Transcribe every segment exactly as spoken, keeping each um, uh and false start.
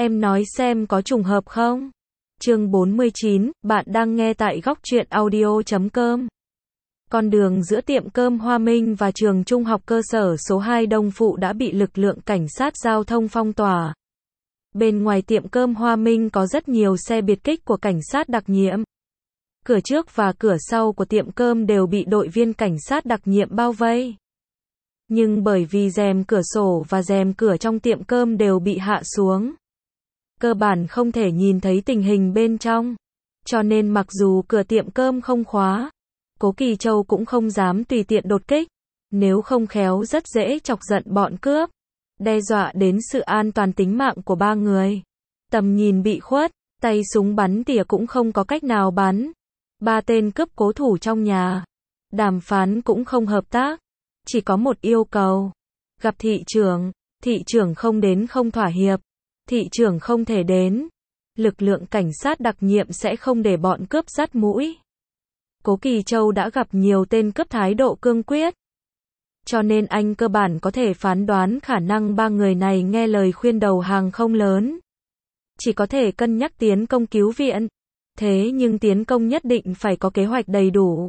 Em nói xem có trùng hợp không? Chương bốn mươi chín, bạn đang nghe tại góc truyện audio chấm com. Con đường giữa tiệm cơm Hoa Minh và trường trung học cơ sở số hai Đông Phụ đã bị lực lượng cảnh sát giao thông phong tỏa. Bên ngoài tiệm cơm Hoa Minh có rất nhiều xe biệt kích của cảnh sát đặc nhiệm. Cửa trước và cửa sau của tiệm cơm đều bị đội viên cảnh sát đặc nhiệm bao vây. Nhưng bởi vì rèm cửa sổ và rèm cửa trong tiệm cơm đều bị hạ xuống, cơ bản không thể nhìn thấy tình hình bên trong. Cho nên mặc dù cửa tiệm cơm không khóa, Cố Kỳ Châu cũng không dám tùy tiện đột kích. Nếu không khéo rất dễ chọc giận bọn cướp, đe dọa đến sự an toàn tính mạng của ba người. Tầm nhìn bị khuất, tay súng bắn tỉa cũng không có cách nào bắn. Ba tên cướp cố thủ trong nhà. Đàm phán cũng không hợp tác. Chỉ có một yêu cầu. Gặp thị trưởng. Thị trưởng không đến không thỏa hiệp. Thị trưởng không thể đến, lực lượng cảnh sát đặc nhiệm sẽ không để bọn cướp dắt mũi. Cố Kỳ Châu đã gặp nhiều tên cướp thái độ cương quyết, cho nên anh cơ bản có thể phán đoán khả năng ba người này nghe lời khuyên đầu hàng không lớn. Chỉ có thể cân nhắc tiến công cứu viện. Thế nhưng tiến công nhất định phải có kế hoạch đầy đủ.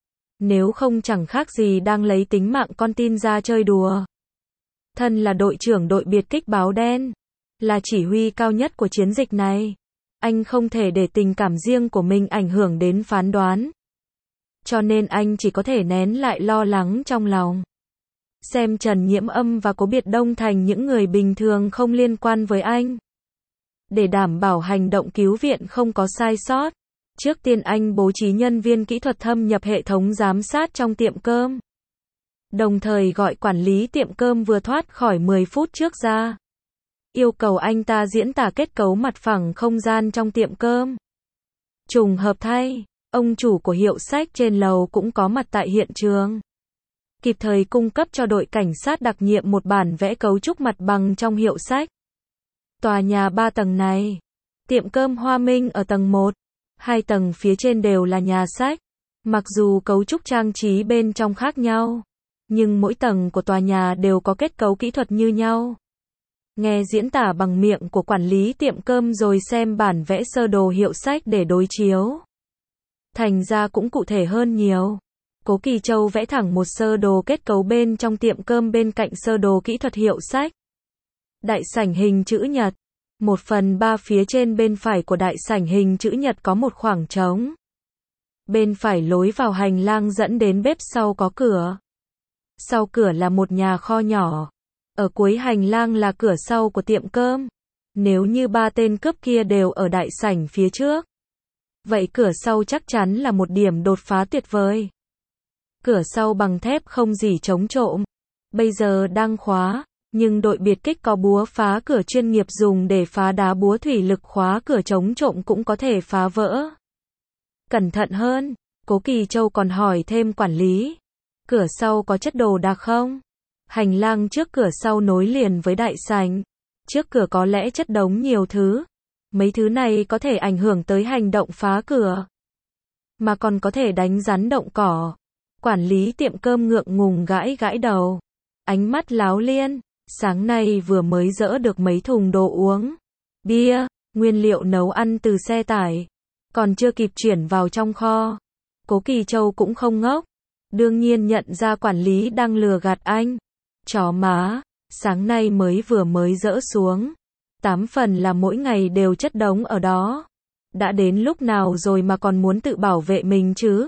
Nếu không chẳng khác gì đang lấy tính mạng con tin ra chơi đùa. Thân là đội trưởng đội biệt kích báo đen, là chỉ huy cao nhất của chiến dịch này, anh không thể để tình cảm riêng của mình ảnh hưởng đến phán đoán. Cho nên anh chỉ có thể nén lại lo lắng trong lòng. Xem Trần Nhiễm Âm và Cố Biệt Đông thành những người bình thường không liên quan với anh. Để đảm bảo hành động cứu viện không có sai sót, trước tiên anh bố trí nhân viên kỹ thuật thâm nhập hệ thống giám sát trong tiệm cơm. Đồng thời gọi quản lý tiệm cơm vừa thoát khỏi mười phút trước ra. Yêu cầu anh ta diễn tả kết cấu mặt phẳng không gian trong tiệm cơm. Trùng hợp thay, ông chủ của hiệu sách trên lầu cũng có mặt tại hiện trường. Kịp thời cung cấp cho đội cảnh sát đặc nhiệm một bản vẽ cấu trúc mặt bằng trong hiệu sách. Tòa nhà ba tầng này, tiệm cơm Hoa Minh ở tầng một, hai tầng phía trên đều là nhà sách. Mặc dù cấu trúc trang trí bên trong khác nhau, nhưng mỗi tầng của tòa nhà đều có kết cấu kỹ thuật như nhau. Nghe diễn tả bằng miệng của quản lý tiệm cơm rồi xem bản vẽ sơ đồ hiệu sách để đối chiếu. Thành ra cũng cụ thể hơn nhiều. Cố Kỳ Châu vẽ thẳng một sơ đồ kết cấu bên trong tiệm cơm bên cạnh sơ đồ kỹ thuật hiệu sách. Đại sảnh hình chữ nhật. Một phần ba phía trên bên phải của đại sảnh hình chữ nhật có một khoảng trống. Bên phải lối vào hành lang dẫn đến bếp sau có cửa. Sau cửa là một nhà kho nhỏ. Ở cuối hành lang là cửa sau của tiệm cơm. Nếu như ba tên cướp kia đều ở đại sảnh phía trước, vậy cửa sau chắc chắn là một điểm đột phá tuyệt vời. Cửa sau bằng thép không gì chống trộm. Bây giờ đang khóa, nhưng đội biệt kích có búa phá cửa chuyên nghiệp dùng để phá đá búa thủy lực khóa cửa chống trộm cũng có thể phá vỡ. Cẩn thận hơn, Cố Kỳ Châu còn hỏi thêm quản lý. Cửa sau có chất đồ đạc không? Hành lang trước cửa sau nối liền với đại sảnh. Trước cửa có lẽ chất đống nhiều thứ. Mấy thứ này có thể ảnh hưởng tới hành động phá cửa. Mà còn có thể đánh rắn động cỏ. Quản lý tiệm cơm ngượng ngùng gãi gãi đầu. Ánh mắt láo liên. Sáng nay vừa mới dỡ được mấy thùng đồ uống. Bia, nguyên liệu nấu ăn từ xe tải. Còn chưa kịp chuyển vào trong kho. Cố Kỳ Châu cũng không ngốc. Đương nhiên nhận ra quản lý đang lừa gạt anh. Chó má, sáng nay mới vừa mới dỡ xuống. Tám phần là mỗi ngày đều chất đống ở đó. Đã đến lúc nào rồi mà còn muốn tự bảo vệ mình chứ?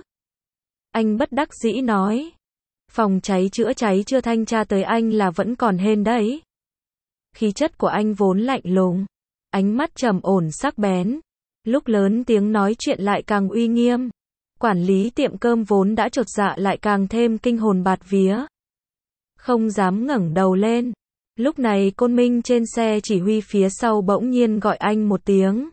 Anh bất đắc dĩ nói. Phòng cháy chữa cháy chưa thanh tra tới anh là vẫn còn hên đấy. Khí chất của anh vốn lạnh lùng. Ánh mắt trầm ổn sắc bén. Lúc lớn tiếng nói chuyện lại càng uy nghiêm. Quản lý tiệm cơm vốn đã chột dạ lại càng thêm kinh hồn bạt vía. Không dám ngẩng đầu lên. Lúc này Côn Minh trên xe chỉ huy phía sau bỗng nhiên gọi anh một tiếng.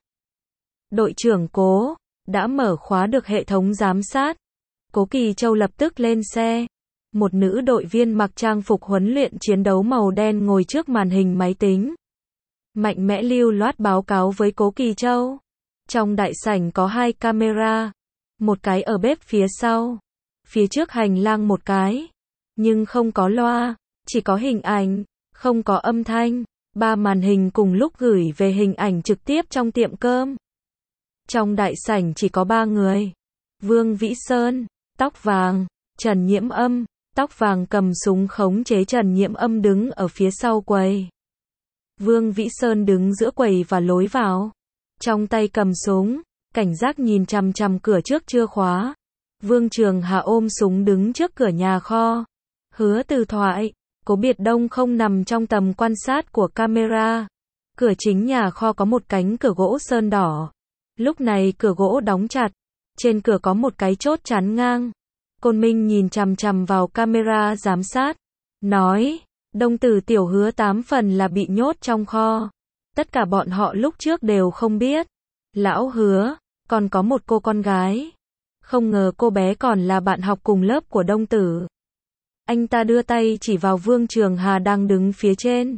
Đội trưởng Cố, đã mở khóa được hệ thống giám sát. Cố Kỳ Châu lập tức lên xe. Một nữ đội viên mặc trang phục huấn luyện chiến đấu màu đen ngồi trước màn hình máy tính. Mạnh mẽ lưu loát báo cáo với Cố Kỳ Châu. Trong đại sảnh có hai camera. Một cái ở bếp phía sau. Phía trước hành lang một cái. Nhưng không có loa, chỉ có hình ảnh, không có âm thanh. Ba màn hình cùng lúc gửi về hình ảnh trực tiếp trong tiệm cơm. Trong đại sảnh chỉ có ba người. Vương Vĩ Sơn, tóc vàng, Trần Nhiễm Âm, tóc vàng cầm súng khống chế Trần Nhiễm Âm đứng ở phía sau quầy. Vương Vĩ Sơn đứng giữa quầy và lối vào. Trong tay cầm súng, cảnh giác nhìn chằm chằm cửa trước chưa khóa. Vương Trường Hà ôm súng đứng trước cửa nhà kho. Hứa Từ thoại, Cố Biệt Đông không nằm trong tầm quan sát của camera. Cửa chính nhà kho có một cánh cửa gỗ sơn đỏ. Lúc này cửa gỗ đóng chặt. Trên cửa có một cái chốt chắn ngang. Côn Minh nhìn chằm chằm vào camera giám sát. Nói, Đông Tử Tiểu Hứa tám phần là bị nhốt trong kho. Tất cả bọn họ lúc trước đều không biết. Lão Hứa, còn có một cô con gái. Không ngờ cô bé còn là bạn học cùng lớp của Đông Tử. Anh ta đưa tay chỉ vào Vương Trường Hà đang đứng phía trên.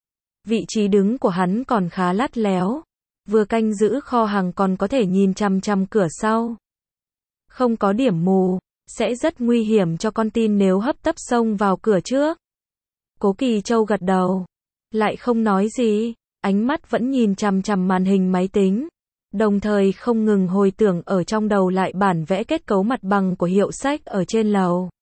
Vị trí đứng của hắn còn khá lắt léo. Vừa canh giữ kho hàng còn có thể nhìn chằm chằm cửa sau. Không có điểm mù, sẽ rất nguy hiểm cho con tin nếu hấp tấp xông vào cửa trước. Cố Kỳ Châu gật đầu, lại không nói gì, ánh mắt vẫn nhìn chằm chằm màn hình máy tính, đồng thời không ngừng hồi tưởng ở trong đầu lại bản vẽ kết cấu mặt bằng của hiệu sách ở trên lầu.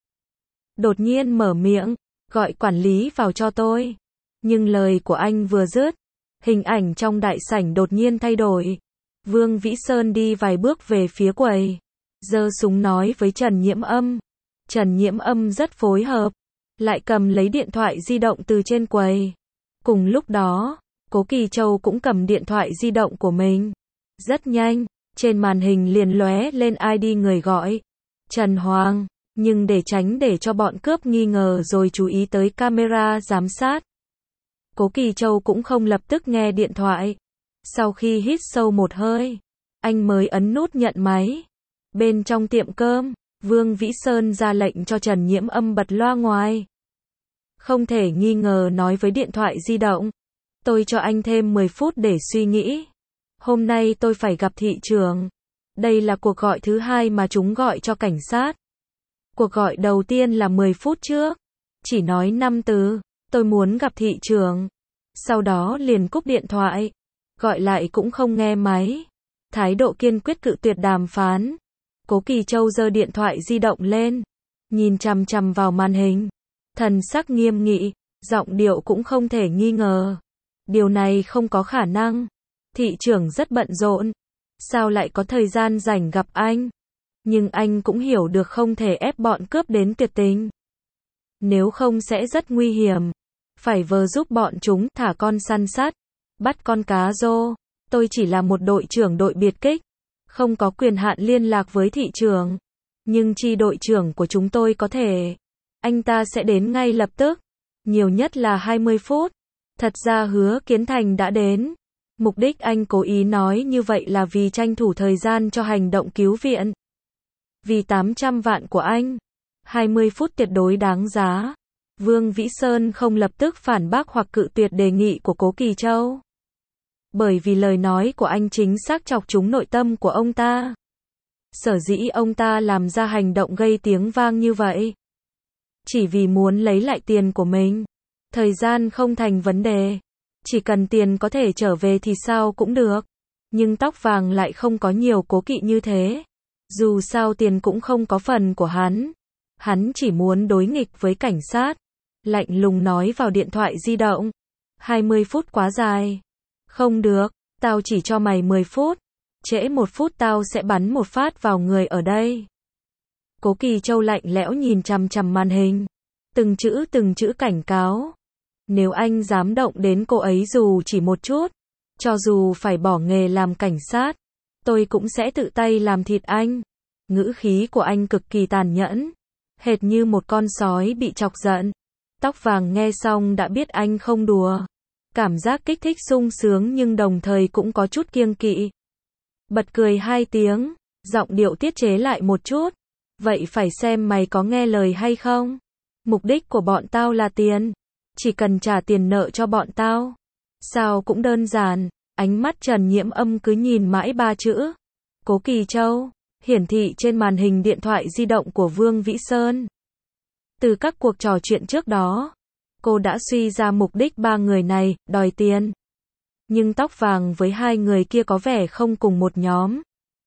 Đột nhiên mở miệng, gọi quản lý vào cho tôi. Nhưng lời của anh vừa dứt, hình ảnh trong đại sảnh đột nhiên thay đổi. Vương Vĩ Sơn đi vài bước về phía quầy, giơ súng nói với Trần Nhiễm Âm. Trần Nhiễm Âm rất phối hợp, lại cầm lấy điện thoại di động từ trên quầy. Cùng lúc đó, Cố Kỳ Châu cũng cầm điện thoại di động của mình. Rất nhanh, trên màn hình liền lóe lên i đê người gọi. Trần Hoàng, nhưng để tránh để cho bọn cướp nghi ngờ rồi chú ý tới camera giám sát. Cố Kỳ Châu cũng không lập tức nghe điện thoại. Sau khi hít sâu một hơi, anh mới ấn nút nhận máy. Bên trong tiệm cơm, Vương Vĩ Sơn ra lệnh cho Trần Nhiễm Âm bật loa ngoài. Không thể nghi ngờ nói với điện thoại di động. Tôi cho anh thêm mười phút để suy nghĩ. Hôm nay tôi phải gặp thị trưởng. Đây là cuộc gọi thứ hai mà chúng gọi cho cảnh sát. Cuộc gọi đầu tiên là mười phút trước. Chỉ nói năm từ, tôi muốn gặp thị trưởng. Sau đó liền cúp điện thoại. Gọi lại cũng không nghe máy. Thái độ kiên quyết cự tuyệt đàm phán. Cố Kỳ Châu giơ điện thoại di động lên. Nhìn chằm chằm vào màn hình. Thần sắc nghiêm nghị, giọng điệu cũng không thể nghi ngờ. Điều này không có khả năng. Thị trưởng rất bận rộn. Sao lại có thời gian rảnh gặp anh? Nhưng anh cũng hiểu được không thể ép bọn cướp đến tuyệt tình. Nếu không sẽ rất nguy hiểm. Phải vờ giúp bọn chúng thả con săn sát, bắt con cá rô. Tôi chỉ là một đội trưởng đội biệt kích, không có quyền hạn liên lạc với thị trưởng. Nhưng chi đội trưởng của chúng tôi có thể. Anh ta sẽ đến ngay lập tức. Nhiều nhất là hai mươi phút. Thật ra Hứa Kiến Thành đã đến. Mục đích anh cố ý nói như vậy là vì tranh thủ thời gian cho hành động cứu viện. Vì tám trăm vạn của anh, hai mươi phút tuyệt đối đáng giá. Vương Vĩ Sơn không lập tức phản bác hoặc cự tuyệt đề nghị của Cố Kỳ Châu. Bởi vì lời nói của anh chính xác chọc trúng nội tâm của ông ta. Sở dĩ ông ta làm ra hành động gây tiếng vang như vậy. Chỉ vì muốn lấy lại tiền của mình. Thời gian không thành vấn đề. Chỉ cần tiền có thể trở về thì sao cũng được. Nhưng tóc vàng lại không có nhiều cố kỵ như thế. Dù sao tiền cũng không có phần của hắn. Hắn chỉ muốn đối nghịch với cảnh sát. Lạnh lùng nói vào điện thoại di động. hai mươi phút quá dài. Không được, tao chỉ cho mày mười phút. Trễ một phút tao sẽ bắn một phát vào người ở đây. Cố Kỳ Châu lạnh lẽo nhìn chằm chằm màn hình. Từng chữ từng chữ cảnh cáo. Nếu anh dám động đến cô ấy dù chỉ một chút, cho dù phải bỏ nghề làm cảnh sát, tôi cũng sẽ tự tay làm thịt anh. Ngữ khí của anh cực kỳ tàn nhẫn, hệt như một con sói bị chọc giận. Tóc vàng nghe xong đã biết anh không đùa. Cảm giác kích thích sung sướng nhưng đồng thời cũng có chút kiêng kỵ. Bật cười hai tiếng, giọng điệu tiết chế lại một chút. Vậy phải xem mày có nghe lời hay không? Mục đích của bọn tao là tiền. Chỉ cần trả tiền nợ cho bọn tao. Sao cũng đơn giản. Ánh mắt Trần Nhiễm Âm cứ nhìn mãi ba chữ. Cố Kỳ Châu, hiển thị trên màn hình điện thoại di động của Vương Vĩ Sơn. Từ các cuộc trò chuyện trước đó, Cô đã suy ra mục đích ba người này, đòi tiền. Nhưng tóc vàng với hai người kia có vẻ không cùng một nhóm.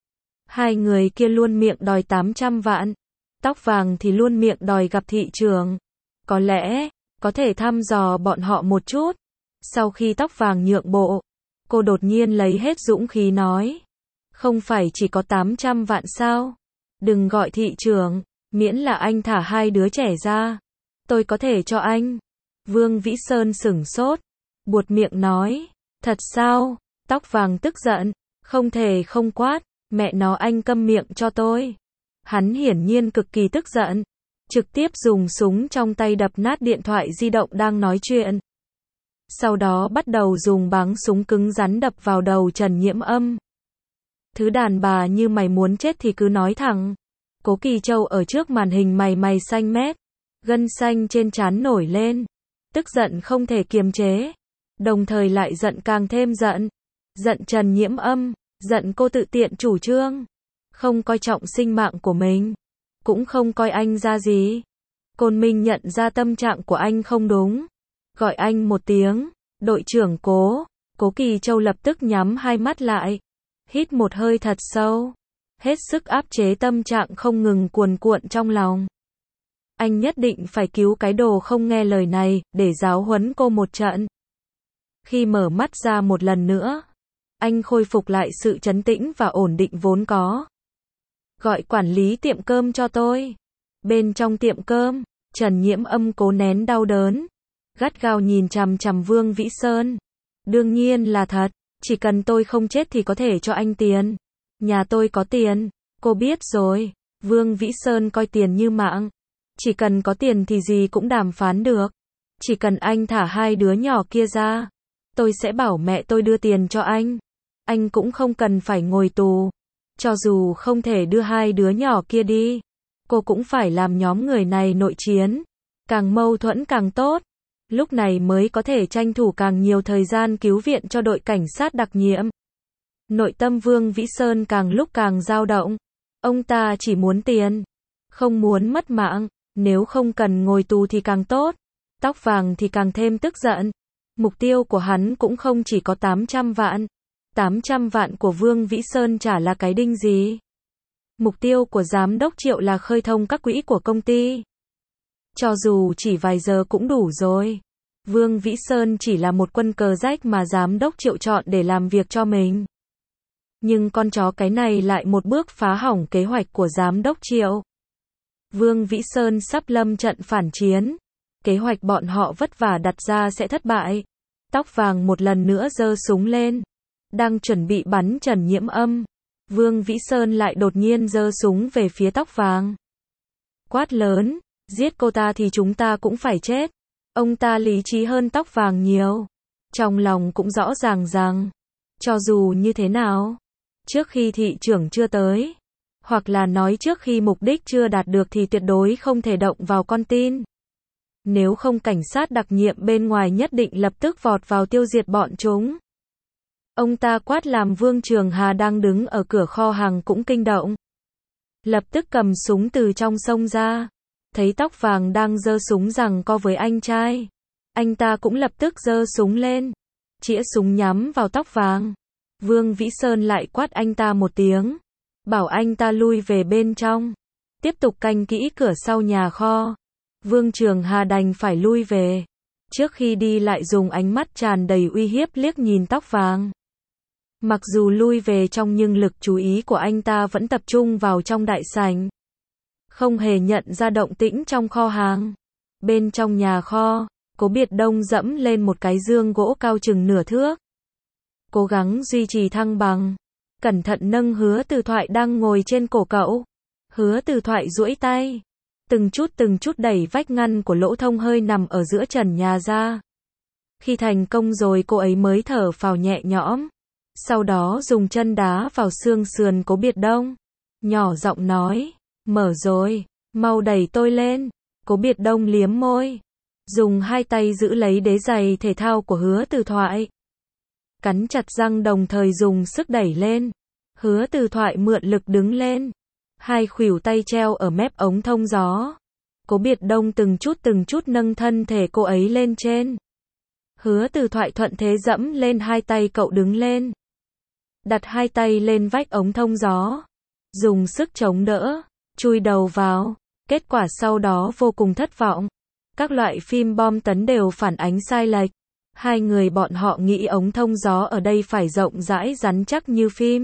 Hai người kia luôn miệng đòi tám trăm vạn. Tóc vàng thì luôn miệng đòi gặp thị trưởng. Có lẽ, có thể thăm dò bọn họ một chút. Sau khi tóc vàng nhượng bộ, cô đột nhiên lấy hết dũng khí nói. Không phải chỉ có tám trăm vạn sao? Đừng gọi thị trưởng, miễn là anh thả hai đứa trẻ ra. Tôi có thể cho anh. Vương Vĩ Sơn sửng sốt, buột miệng nói. Thật sao? Tóc vàng tức giận, không thể không quát. Mẹ nó anh câm miệng cho tôi. Hắn hiển nhiên cực kỳ tức giận. Trực tiếp dùng súng trong tay đập nát điện thoại di động đang nói chuyện. Sau đó bắt đầu dùng báng súng cứng rắn đập vào đầu Trần Nhiễm Âm. Thứ đàn bà như mày muốn chết thì cứ nói thẳng. Cố Kỳ Châu ở trước màn hình mày mày xanh mét. Gân xanh trên trán nổi lên. Tức giận không thể kiềm chế. Đồng thời lại giận càng thêm giận. Giận Trần Nhiễm Âm. Giận cô tự tiện chủ trương. Không coi trọng sinh mạng của mình. Cũng không coi anh ra gì. Côn Minh nhận ra tâm trạng của anh không đúng. Gọi anh một tiếng. Đội trưởng Cố. Cố Kỳ Châu lập tức nhắm hai mắt lại. Hít một hơi thật sâu. Hết sức áp chế tâm trạng không ngừng cuồn cuộn trong lòng. Anh nhất định phải cứu cái đồ không nghe lời này, để giáo huấn cô một trận. Khi mở mắt ra một lần nữa, anh khôi phục lại sự trấn tĩnh và ổn định vốn có. Gọi quản lý tiệm cơm cho tôi. Bên trong tiệm cơm, Trần Nhiễm Âm cố nén đau đớn. Gắt gao nhìn chằm chằm Vương Vĩ Sơn. Đương nhiên là thật, chỉ cần tôi không chết thì có thể cho anh tiền. Nhà tôi có tiền, cô biết rồi. Vương Vĩ Sơn coi tiền như mạng. Chỉ cần có tiền thì gì cũng đàm phán được. Chỉ cần anh thả hai đứa nhỏ kia ra, tôi sẽ bảo mẹ tôi đưa tiền cho anh. Anh cũng không cần phải ngồi tù. Cho dù không thể đưa hai đứa nhỏ kia đi, cô cũng phải làm nhóm người này nội chiến. Càng mâu thuẫn càng tốt. Lúc này mới có thể tranh thủ càng nhiều thời gian cứu viện cho đội cảnh sát đặc nhiệm. Nội tâm Vương Vĩ Sơn càng lúc càng dao động. Ông ta chỉ muốn tiền, không muốn mất mạng. Nếu không cần ngồi tù thì càng tốt. Tóc vàng thì càng thêm tức giận. Mục tiêu của hắn cũng không chỉ có tám trăm vạn. tám trăm vạn của Vương Vĩ Sơn chả là cái đinh gì. Mục tiêu của giám đốc Triệu là khơi thông các quỹ của công ty. Cho dù chỉ vài giờ cũng đủ rồi. Vương Vĩ Sơn chỉ là một quân cờ rách mà giám đốc Triệu chọn để làm việc cho mình. Nhưng con chó cái này lại một bước phá hỏng kế hoạch của giám đốc Triệu. Vương Vĩ Sơn sắp lâm trận phản chiến. Kế hoạch bọn họ vất vả đặt ra sẽ thất bại. Tóc vàng một lần nữa giơ súng lên. Đang chuẩn bị bắn Trần Nhiễm Âm. Vương Vĩ Sơn lại đột nhiên giơ súng về phía tóc vàng. Quát lớn, giết cô ta thì chúng ta cũng phải chết. Ông ta lý trí hơn tóc vàng nhiều. Trong lòng cũng rõ ràng rằng, cho dù như thế nào, trước khi thị trưởng chưa tới, hoặc là nói trước khi mục đích chưa đạt được thì tuyệt đối không thể động vào con tin. Nếu không cảnh sát đặc nhiệm bên ngoài nhất định lập tức vọt vào tiêu diệt bọn chúng. Ông ta quát làm Vương Trường Hà đang đứng ở cửa kho hàng cũng kinh động. Lập tức cầm súng từ trong xông ra. Thấy tóc vàng đang giơ súng giằng co với anh trai. Anh ta cũng lập tức giơ súng lên. Chĩa súng nhắm vào tóc vàng. Vương Vĩ Sơn lại quát anh ta một tiếng. Bảo anh ta lui về bên trong. Tiếp tục canh kỹ cửa sau nhà kho. Vương Trường Hà đành phải lui về. Trước khi đi lại dùng ánh mắt tràn đầy uy hiếp liếc nhìn tóc vàng. Mặc dù lui về trong nhưng lực chú ý của anh ta vẫn tập trung vào trong đại sảnh. Không hề nhận ra động tĩnh trong kho hàng. Bên trong nhà kho, Cố Biệt Đông dẫm lên một cái dương gỗ cao chừng nửa thước. Cố gắng duy trì thăng bằng. Cẩn thận nâng Hứa Từ Thoại đang ngồi trên cổ cậu. Hứa Từ Thoại duỗi tay. Từng chút từng chút đẩy vách ngăn của lỗ thông hơi nằm ở giữa trần nhà ra. Khi thành công rồi cô ấy mới thở phào nhẹ nhõm. Sau đó dùng chân đá vào xương sườn Cố Biệt Đông. Nhỏ giọng nói. Mở rồi, mau đẩy tôi lên. Cố Biệt Đông liếm môi. Dùng hai tay giữ lấy đế giày thể thao của Hứa Từ Thoại. Cắn chặt răng đồng thời dùng sức đẩy lên. Hứa Từ Thoại mượn lực đứng lên. Hai khuỷu tay treo ở mép ống thông gió. Cố Biệt Đông từng chút từng chút nâng thân thể cô ấy lên trên. Hứa Từ Thoại thuận thế dẫm lên hai tay cậu đứng lên. Đặt hai tay lên vách ống thông gió. Dùng sức chống đỡ. Chui đầu vào. Kết quả sau đó vô cùng thất vọng. Các loại phim bom tấn đều phản ánh sai lệch. Hai người bọn họ nghĩ ống thông gió ở đây phải rộng rãi rắn chắc như phim.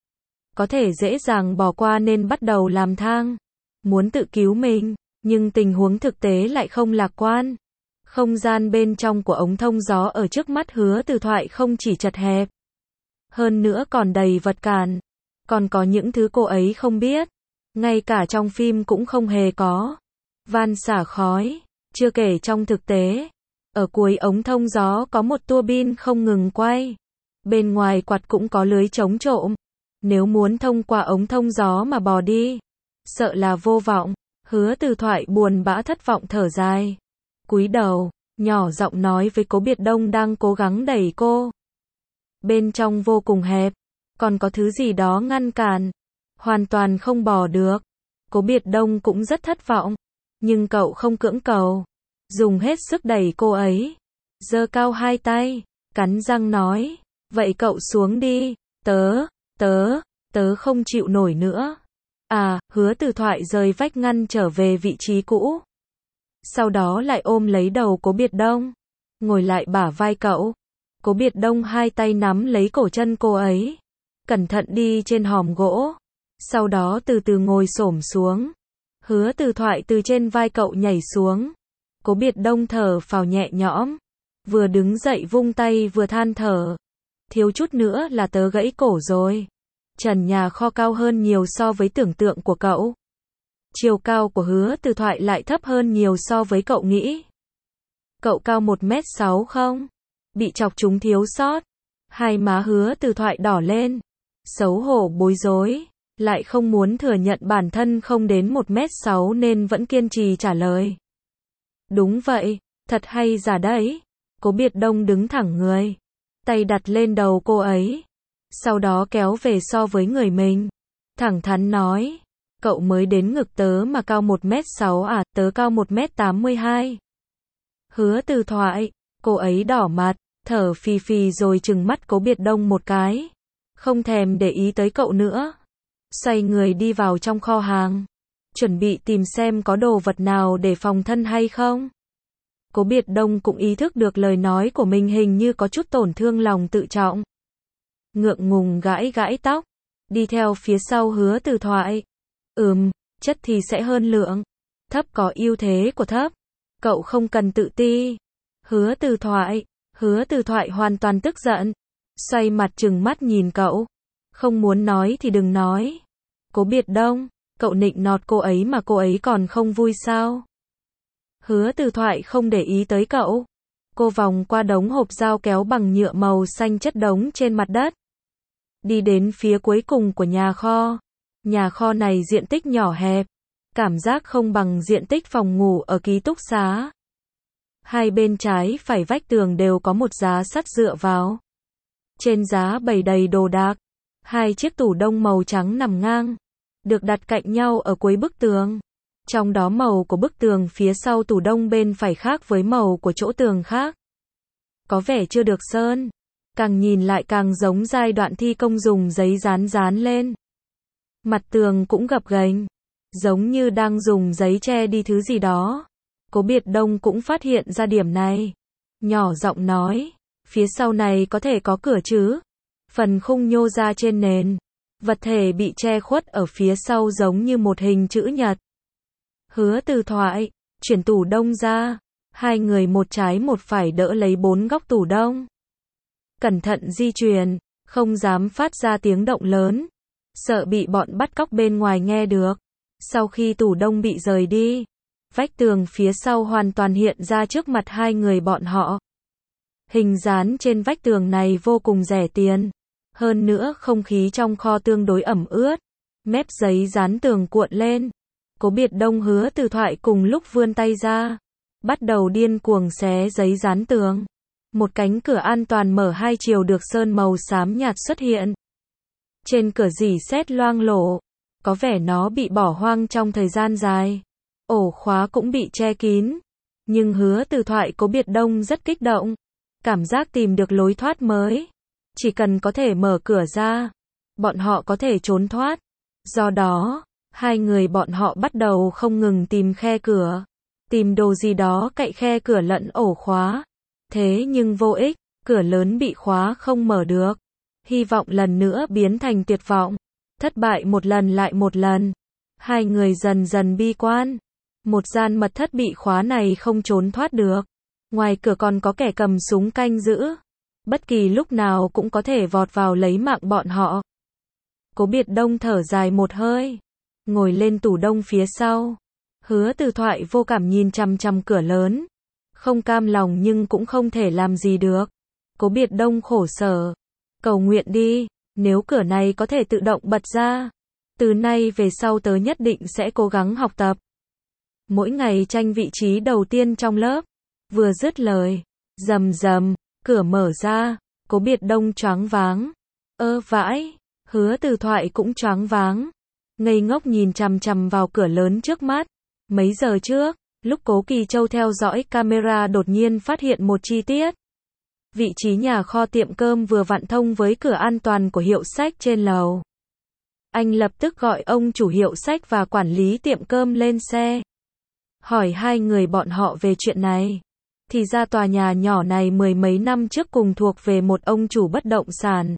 Có thể dễ dàng bỏ qua nên bắt đầu làm thang. Muốn tự cứu mình. Nhưng tình huống thực tế lại không lạc quan. Không gian bên trong của ống thông gió ở trước mắt Hứa Từ Thoại không chỉ chật hẹp. Hơn nữa còn đầy vật cản. Còn có những thứ cô ấy không biết. Ngay cả trong phim cũng không hề có. Van xả khói. Chưa kể trong thực tế. Ở cuối ống thông gió có một tua bin không ngừng quay. Bên ngoài quạt cũng có lưới chống trộm. Nếu muốn thông qua ống thông gió mà bò đi. Sợ là vô vọng. Hứa Từ Thoại buồn bã thất vọng thở dài. Cúi đầu, nhỏ giọng nói với Cố Biệt Đông đang cố gắng đẩy cô. Bên trong vô cùng hẹp. Còn có thứ gì đó ngăn cản. Hoàn toàn không bò được. Cố Biệt Đông cũng rất thất vọng. Nhưng cậu không cưỡng cầu. Dùng hết sức đẩy cô ấy. Giơ cao hai tay. Cắn răng nói. Vậy cậu xuống đi. Tớ, tớ, tớ không chịu nổi nữa. À, Hứa Từ Thoại rời vách ngăn trở về vị trí cũ. Sau đó lại ôm lấy đầu Cố Biệt Đông. Ngồi lại bả vai cậu. Cố Biệt Đông hai tay nắm lấy cổ chân cô ấy. Cẩn thận đi trên hòm gỗ. Sau đó từ từ ngồi xổm xuống. Hứa Từ Thoại từ trên vai cậu nhảy xuống. Cố Biệt Đông thở phào nhẹ nhõm. Vừa đứng dậy vung tay vừa than thở. Thiếu chút nữa là tớ gãy cổ rồi. Trần nhà kho cao hơn nhiều so với tưởng tượng của cậu. Chiều cao của Hứa Từ Thoại lại thấp hơn nhiều so với cậu nghĩ. Cậu cao một mét sáu không? Bị chọc trúng thiếu sót. Hai má Hứa Từ Thoại đỏ lên. Xấu hổ bối rối. Lại không muốn thừa nhận bản thân không đến một mét sáu nên vẫn kiên trì trả lời. Đúng vậy, thật hay giả đấy. Cố Biệt Đông đứng thẳng người. Tay đặt lên đầu cô ấy. Sau đó kéo về so với người mình. Thẳng thắn nói. Cậu mới đến ngực tớ mà cao một mét sáu à, tớ cao một mét tám mươi hai. Hứa Từ Thoại. Cô ấy đỏ mặt, thở phì phì rồi trừng mắt Cố Biệt Đông một cái. Không thèm để ý tới cậu nữa. Xoay người đi vào trong kho hàng. Chuẩn bị tìm xem có đồ vật nào để phòng thân hay không. Cố Biệt Đông cũng ý thức được lời nói của mình hình như có chút tổn thương lòng tự trọng. Ngượng ngùng gãi gãi tóc. Đi theo phía sau Hứa Từ Thoại. Ừm, chất thì sẽ hơn lượng. Thấp có ưu thế của thấp. Cậu không cần tự ti. Hứa Từ Thoại. Hứa Từ Thoại hoàn toàn tức giận. Xoay mặt trừng mắt nhìn cậu. Không muốn nói thì đừng nói. Cố Biệt Đông. Cậu nịnh nọt cô ấy mà cô ấy còn không vui sao? Hứa Từ Thoại không để ý tới cậu. Cô vòng qua đống hộp dao kéo bằng nhựa màu xanh chất đống trên mặt đất. Đi đến phía cuối cùng của nhà kho. Nhà kho này diện tích nhỏ hẹp. Cảm giác không bằng diện tích phòng ngủ ở ký túc xá. Hai bên trái phải vách tường đều có một giá sắt dựa vào. Trên giá bày đầy đồ đạc. Hai chiếc tủ đông màu trắng nằm ngang. Được đặt cạnh nhau ở cuối bức tường. Trong đó màu của bức tường phía sau tủ đông bên phải khác với màu của chỗ tường khác. Có vẻ chưa được sơn. Càng nhìn lại càng giống giai đoạn thi công dùng giấy dán dán lên. Mặt tường cũng gập ghềnh. Giống như đang dùng giấy che đi thứ gì đó. Cố Biệt Đông cũng phát hiện ra điểm này. Nhỏ giọng nói. Phía sau này có thể có cửa chứ. Phần khung nhô ra trên nền. Vật thể bị che khuất ở phía sau giống như một hình chữ nhật. Hứa Từ Thoại. Chuyển tủ đông ra. Hai người một trái một phải đỡ lấy bốn góc tủ đông. Cẩn thận di chuyển. Không dám phát ra tiếng động lớn. Sợ bị bọn bắt cóc bên ngoài nghe được. Sau khi tủ đông bị rời đi. Vách tường phía sau hoàn toàn hiện ra trước mặt hai người bọn họ. Hình dán trên vách tường này vô cùng rẻ tiền. Hơn nữa không khí trong kho tương đối ẩm ướt. Mép giấy dán tường cuộn lên. Cố Biệt Đông Hứa Từ Thoại cùng lúc vươn tay ra. Bắt đầu điên cuồng xé giấy dán tường. Một cánh cửa an toàn mở hai chiều được sơn màu xám nhạt xuất hiện. Trên cửa rỉ sét loang lổ. Có vẻ nó bị bỏ hoang trong thời gian dài. ổ khóa cũng bị che kín. Nhưng Hứa Từ Thoại Cố Biệt Đông rất kích động, cảm giác tìm được lối thoát mới. Chỉ cần có thể mở cửa ra, bọn họ có thể trốn thoát. Do đó, hai người bọn họ bắt đầu không ngừng tìm khe cửa, tìm đồ gì đó cậy khe cửa lẫn ổ khóa. Thế nhưng vô ích, cửa lớn bị khóa không mở được. Hy vọng lần nữa biến thành tuyệt vọng. Thất bại một lần lại một lần. Hai người dần dần bi quan. Một gian mật thất bị khóa này không trốn thoát được. Ngoài cửa còn có kẻ cầm súng canh giữ. Bất kỳ lúc nào cũng có thể vọt vào lấy mạng bọn họ. Cố Biệt Đông thở dài một hơi, ngồi lên tủ đông phía sau. Hứa Từ Thoại vô cảm nhìn chằm chằm cửa lớn, không cam lòng nhưng cũng không thể làm gì được. Cố Biệt Đông khổ sở, cầu nguyện đi, nếu cửa này có thể tự động bật ra, từ nay về sau tớ nhất định sẽ cố gắng học tập. Mỗi ngày tranh vị trí đầu tiên trong lớp. Vừa dứt lời, rầm rầm, cửa mở ra, Cố Biệt Đông choáng váng. Ơ vãi, Hứa Từ Thoại cũng choáng váng, ngây ngốc nhìn chằm chằm vào cửa lớn trước mắt. Mấy giờ trước, lúc Cố Kỳ Châu theo dõi camera đột nhiên phát hiện một chi tiết. Vị trí nhà kho tiệm cơm vừa vặn thông với cửa an toàn của hiệu sách trên lầu. Anh lập tức gọi ông chủ hiệu sách và quản lý tiệm cơm lên xe, hỏi hai người bọn họ về chuyện này. Thì ra tòa nhà nhỏ này mười mấy năm trước cùng thuộc về một ông chủ bất động sản.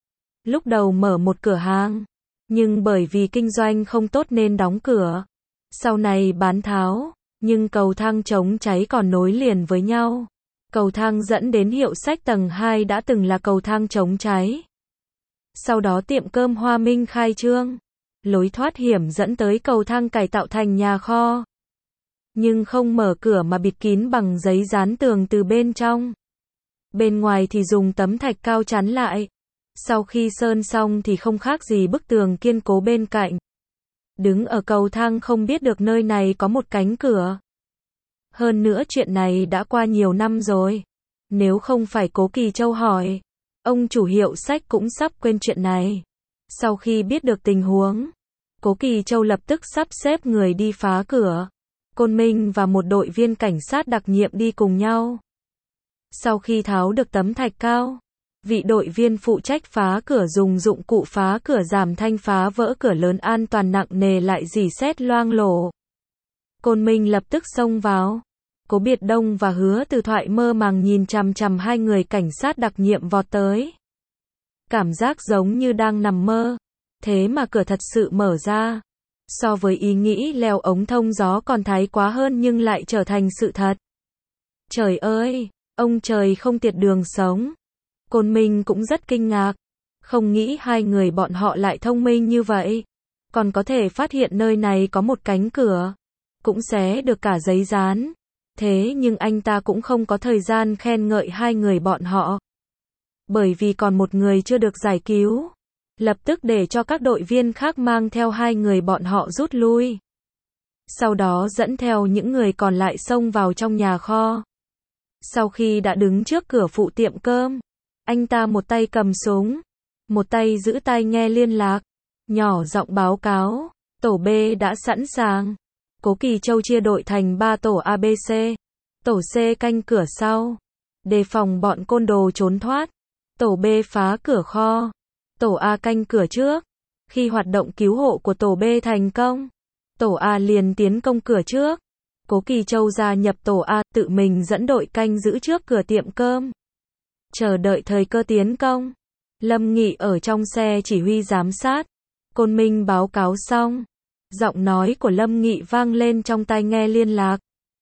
Lúc đầu mở một cửa hàng, nhưng bởi vì kinh doanh không tốt nên đóng cửa. Sau này bán tháo, nhưng cầu thang chống cháy còn nối liền với nhau. Cầu thang dẫn đến hiệu sách tầng hai đã từng là cầu thang chống cháy. Sau đó tiệm cơm Hoa Minh khai trương. Lối thoát hiểm dẫn tới cầu thang cải tạo thành nhà kho. Nhưng không mở cửa mà bịt kín bằng giấy dán tường từ bên trong. Bên ngoài thì dùng tấm thạch cao chắn lại. Sau khi sơn xong thì không khác gì bức tường kiên cố bên cạnh. Đứng ở cầu thang không biết được nơi này có một cánh cửa. Hơn nữa chuyện này đã qua nhiều năm rồi. Nếu không phải Cố Kỳ Châu hỏi, ông chủ hiệu sách cũng sắp quên chuyện này. Sau khi biết được tình huống, Cố Kỳ Châu lập tức sắp xếp người đi phá cửa. Côn Minh và một đội viên cảnh sát đặc nhiệm đi cùng nhau. Sau khi tháo được tấm thạch cao, vị đội viên phụ trách phá cửa dùng dụng cụ phá cửa giảm thanh phá vỡ cửa lớn an toàn nặng nề lại rỉ sét loang lổ. Côn Minh lập tức xông vào. Cố Biệt Đông và Hứa Từ Thoại mơ màng nhìn chằm chằm hai người cảnh sát đặc nhiệm vọt tới. Cảm giác giống như đang nằm mơ. Thế mà cửa thật sự mở ra. So với ý nghĩ leo ống thông gió còn thái quá hơn nhưng lại trở thành sự thật. Trời ơi, ông trời không tiệt đường sống. Côn Minh cũng rất kinh ngạc. Không nghĩ hai người bọn họ lại thông minh như vậy. Còn có thể phát hiện nơi này có một cánh cửa. Cũng xé được cả giấy dán. Thế nhưng anh ta cũng không có thời gian khen ngợi hai người bọn họ. Bởi vì còn một người chưa được giải cứu. Lập tức để cho các đội viên khác mang theo hai người bọn họ rút lui. Sau đó dẫn theo những người còn lại xông vào trong nhà kho. Sau khi đã đứng trước cửa phụ tiệm cơm, anh ta một tay cầm súng, một tay giữ tai nghe liên lạc, nhỏ giọng báo cáo, tổ B đã sẵn sàng. Cố Kỳ Châu chia đội thành ba tổ A B C. Tổ C canh cửa sau, đề phòng bọn côn đồ trốn thoát. Tổ B phá cửa kho. Tổ A canh cửa trước. Khi hoạt động cứu hộ của tổ B thành công, tổ A liền tiến công cửa trước. Cố Kỳ Châu gia nhập tổ A, tự mình dẫn đội canh giữ trước cửa tiệm cơm. Chờ đợi thời cơ tiến công. Lâm Nghị ở trong xe chỉ huy giám sát. Côn Minh báo cáo xong. Giọng nói của Lâm Nghị vang lên trong tai nghe liên lạc.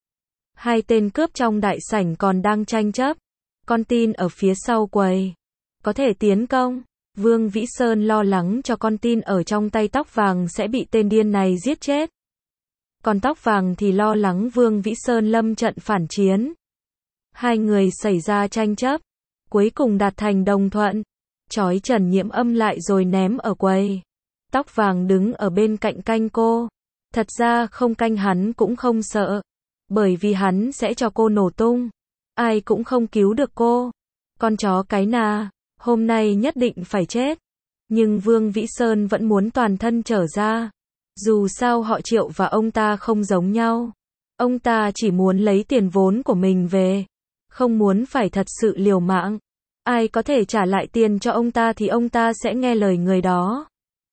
Hai tên cướp trong đại sảnh còn đang tranh chấp. Con tin ở phía sau quầy. Có thể tiến công. Vương Vĩ Sơn lo lắng cho con tin ở trong tay Tóc Vàng sẽ bị tên điên này giết chết. Còn Tóc Vàng thì lo lắng Vương Vĩ Sơn lâm trận phản chiến. Hai người xảy ra tranh chấp. Cuối cùng đạt thành đồng thuận. Trói Trần Nhiễm Âm lại rồi ném ở quầy. Tóc Vàng đứng ở bên cạnh canh cô. Thật ra không canh hắn cũng không sợ. Bởi vì hắn sẽ cho cô nổ tung. Ai cũng không cứu được cô. Con chó cái nà, hôm nay nhất định phải chết. Nhưng Vương Vĩ Sơn vẫn muốn toàn thân trở ra. Dù sao họ Triệu và ông ta không giống nhau. Ông ta chỉ muốn lấy tiền vốn của mình về, không muốn phải thật sự liều mạng. Ai có thể trả lại tiền cho ông ta thì ông ta sẽ nghe lời người đó.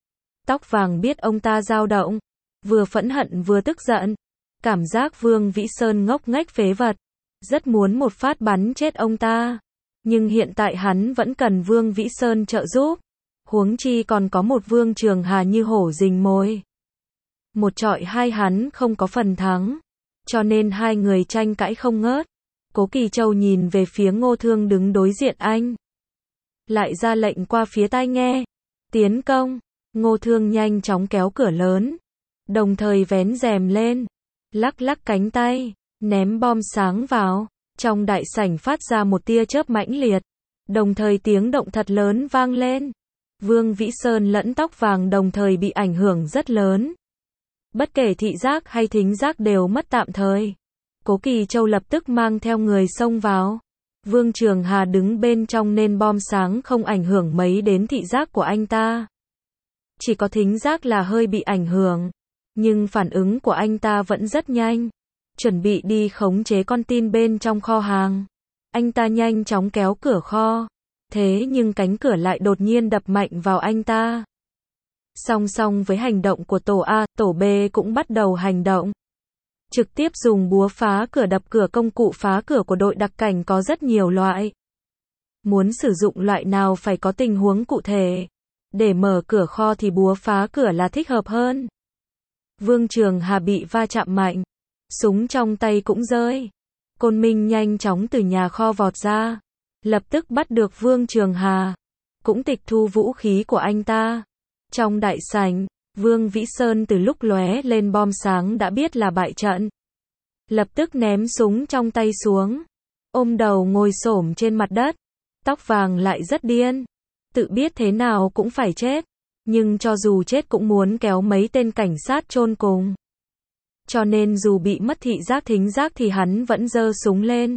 Tóc vàng biết ông ta dao động, vừa phẫn hận vừa tức giận. Cảm giác Vương Vĩ Sơn ngốc nghếch phế vật, rất muốn một phát bắn chết ông ta. Nhưng hiện tại hắn vẫn cần Vương Vĩ Sơn trợ giúp. Huống chi còn có một Vương Trường Hà như hổ rình mồi. Một trọi hai hắn không có phần thắng. Cho nên hai người tranh cãi không ngớt. Cố Kỳ Châu nhìn về phía Ngô Thương đứng đối diện anh. Lại ra lệnh qua phía tai nghe. Tiến công. Ngô Thương nhanh chóng kéo cửa lớn. Đồng thời vén rèm lên. Lắc lắc cánh tay. Ném bom sáng vào. Trong đại sảnh phát ra một tia chớp mãnh liệt. Đồng thời tiếng động thật lớn vang lên. Vương Vĩ Sơn lẫn Tóc Vàng đồng thời bị ảnh hưởng rất lớn. Bất kể thị giác hay thính giác đều mất tạm thời. Cố Kỳ Châu lập tức mang theo người xông vào. Vương Trường Hà đứng bên trong nên bom sáng không ảnh hưởng mấy đến thị giác của anh ta. Chỉ có thính giác là hơi bị ảnh hưởng. Nhưng phản ứng của anh ta vẫn rất nhanh. Chuẩn bị đi khống chế con tin bên trong kho hàng. Anh ta nhanh chóng kéo cửa kho. Thế nhưng cánh cửa lại đột nhiên đập mạnh vào anh ta. Song song với hành động của tổ A, tổ B cũng bắt đầu hành động. Trực tiếp dùng búa phá cửa đập cửa. Công cụ phá cửa của đội đặc cảnh có rất nhiều loại. Muốn sử dụng loại nào phải có tình huống cụ thể. Để mở cửa kho thì búa phá cửa là thích hợp hơn. Vương Trường Hà bị va chạm mạnh. Súng trong tay cũng rơi. Côn Minh nhanh chóng từ nhà kho vọt ra. Lập tức bắt được Vương Trường Hà. Cũng tịch thu vũ khí của anh ta. Trong đại sảnh, Vương Vĩ Sơn từ lúc lóe lên bom sáng đã biết là bại trận. Lập tức ném súng trong tay xuống. Ôm đầu ngồi xổm trên mặt đất. Tóc Vàng lại rất điên. Tự biết thế nào cũng phải chết. Nhưng cho dù chết cũng muốn kéo mấy tên cảnh sát chôn cùng. Cho nên dù bị mất thị giác thính giác thì hắn vẫn giơ súng lên.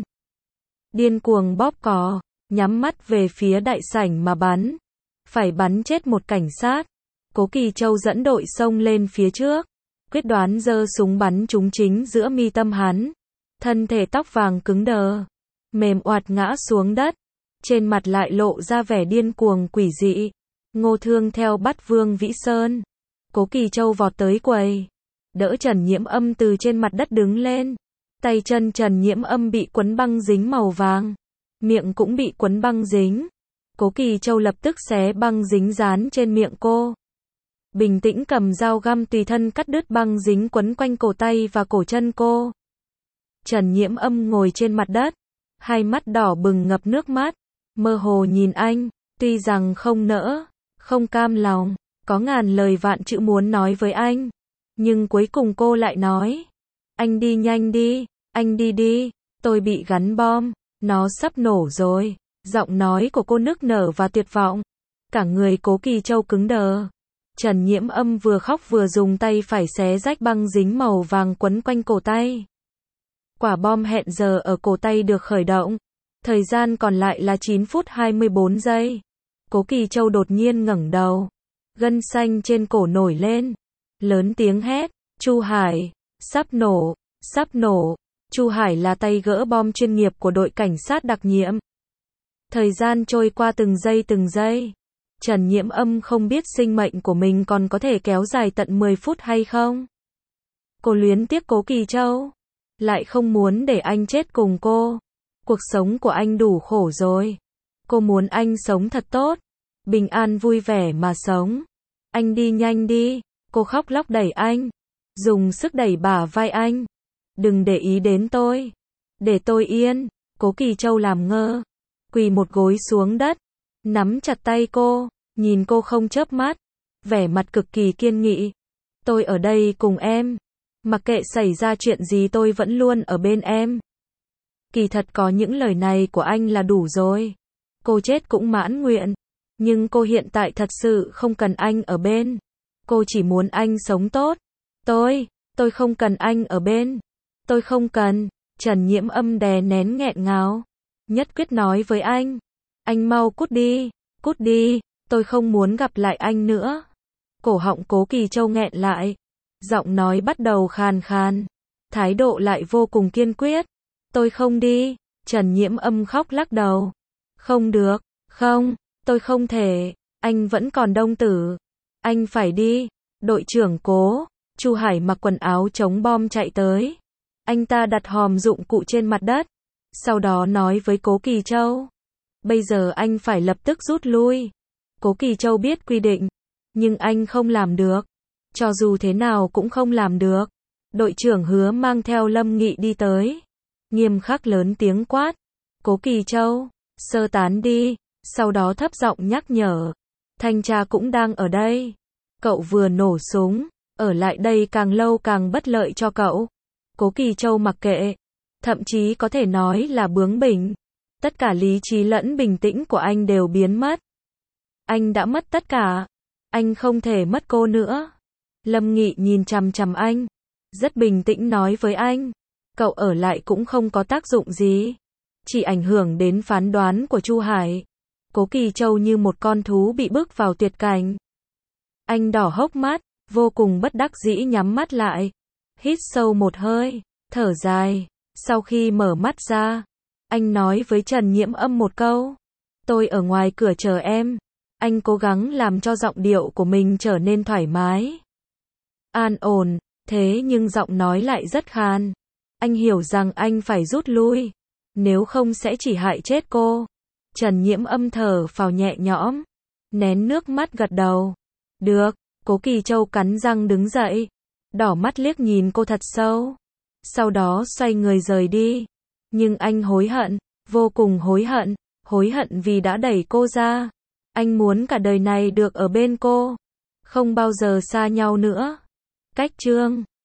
Điên cuồng bóp cò, nhắm mắt về phía đại sảnh mà bắn. Phải bắn chết một cảnh sát. Cố Kỳ Châu dẫn đội xông lên phía trước. Quyết đoán giơ súng bắn trúng chính giữa mi tâm hắn. Thân thể Tóc Vàng cứng đờ. Mềm oạt ngã xuống đất. Trên mặt lại lộ ra vẻ điên cuồng quỷ dị. Ngô Thương theo bắt Vương Vĩ Sơn. Cố Kỳ Châu vọt tới quầy. Đỡ Trần Nhiễm Âm từ trên mặt đất đứng lên. Tay chân Trần Nhiễm Âm bị quấn băng dính màu vàng. Miệng cũng bị quấn băng dính. Cố Kỳ Châu lập tức xé băng dính dán trên miệng cô. Bình tĩnh cầm dao găm tùy thân cắt đứt băng dính quấn quanh cổ tay và cổ chân cô. Trần Nhiễm Âm ngồi trên mặt đất. Hai mắt đỏ bừng ngập nước mắt. Mơ hồ nhìn anh. Tuy rằng không nỡ, không cam lòng, có ngàn lời vạn chữ muốn nói với anh. Nhưng cuối cùng cô lại nói. Anh đi nhanh đi, anh đi đi, tôi bị gắn bom, nó sắp nổ rồi. Giọng nói của cô nức nở và tuyệt vọng. Cả người Cố Kỳ Châu cứng đờ. Trần Nhiễm Âm vừa khóc vừa dùng tay phải xé rách băng dính màu vàng quấn quanh cổ tay. Quả bom hẹn giờ ở cổ tay được khởi động. Thời gian còn lại là chín phút hai mươi bốn giây. Cố Kỳ Châu đột nhiên ngẩng đầu. Gân xanh trên cổ nổi lên. Lớn tiếng hét. Chu Hải. Sắp nổ. Sắp nổ. Chu Hải là tay gỡ bom chuyên nghiệp của đội cảnh sát đặc nhiệm. Thời gian trôi qua từng giây từng giây. Trần Nhiễm Âm không biết sinh mệnh của mình còn có thể kéo dài tận mười phút hay không. Cô luyến tiếc Cố Kỳ Châu. Lại không muốn để anh chết cùng cô. Cuộc sống của anh đủ khổ rồi. Cô muốn anh sống thật tốt. Bình an vui vẻ mà sống. Anh đi nhanh đi. Cô khóc lóc đẩy anh. Dùng sức đẩy bả vai anh. Đừng để ý đến tôi. Để tôi yên. Cố Kỳ Châu làm ngơ. Quỳ một gối xuống đất. Nắm chặt tay cô. Nhìn cô không chớp mắt. Vẻ mặt cực kỳ kiên nghị. Tôi ở đây cùng em. Mặc kệ xảy ra chuyện gì tôi vẫn luôn ở bên em. Kỳ thật có những lời này của anh là đủ rồi. Cô chết cũng mãn nguyện. Nhưng cô hiện tại thật sự không cần anh ở bên. Cô chỉ muốn anh sống tốt. Tôi, tôi không cần anh ở bên. Tôi không cần. Trần Nhiễm Âm đè nén nghẹn ngào. Nhất quyết nói với anh. Anh mau cút đi. Cút đi. Tôi không muốn gặp lại anh nữa. Cổ họng Cố Kỳ Châu nghẹn lại. Giọng nói bắt đầu khàn khàn, thái độ lại vô cùng kiên quyết. Tôi không đi. Trần Nhiễm Âm khóc lắc đầu. Không được, không, tôi không thể, anh vẫn còn đông tử. Anh phải đi. Đội trưởng Cố. Chu Hải mặc quần áo chống bom chạy tới. Anh ta đặt hòm dụng cụ trên mặt đất. Sau đó nói với Cố Kỳ Châu. Bây giờ anh phải lập tức rút lui. Cố Kỳ Châu biết quy định, nhưng anh không làm được. Cho dù thế nào cũng không làm được. Đội trưởng Hứa mang theo Lâm Nghị đi tới. Nghiêm khắc lớn tiếng quát. Cố Kỳ Châu, sơ tán đi. Sau đó thấp giọng nhắc nhở. Thanh tra cũng đang ở đây. Cậu vừa nổ súng. Ở lại đây càng lâu càng bất lợi cho cậu. Cố Kỳ Châu mặc kệ. Thậm chí có thể nói là bướng bỉnh. Tất cả lý trí lẫn bình tĩnh của anh đều biến mất. Anh đã mất tất cả. Anh không thể mất cô nữa. Lâm Nghị nhìn chằm chằm anh. Rất bình tĩnh nói với anh. Cậu ở lại cũng không có tác dụng gì. Chỉ ảnh hưởng đến phán đoán của Chu Hải. Cố Kỳ Châu như một con thú bị bước vào tuyệt cảnh. Anh đỏ hốc mắt, vô cùng bất đắc dĩ nhắm mắt lại. Hít sâu một hơi, thở dài. Sau khi mở mắt ra, anh nói với Trần Nhiễm Âm một câu. Tôi ở ngoài cửa chờ em. Anh cố gắng làm cho giọng điệu của mình trở nên thoải mái, an ổn, thế nhưng giọng nói lại rất khan. Anh hiểu rằng anh phải rút lui, nếu không sẽ chỉ hại chết cô. Trần Nhiễm Âm thở phào nhẹ nhõm, nén nước mắt gật đầu. Được. Cố Kỳ Châu cắn răng đứng dậy, đỏ mắt liếc nhìn cô thật sâu. Sau đó xoay người rời đi. Nhưng anh hối hận, vô cùng hối hận, hối hận vì đã đẩy cô ra. Anh muốn cả đời này được ở bên cô, không bao giờ xa nhau nữa. Cách chương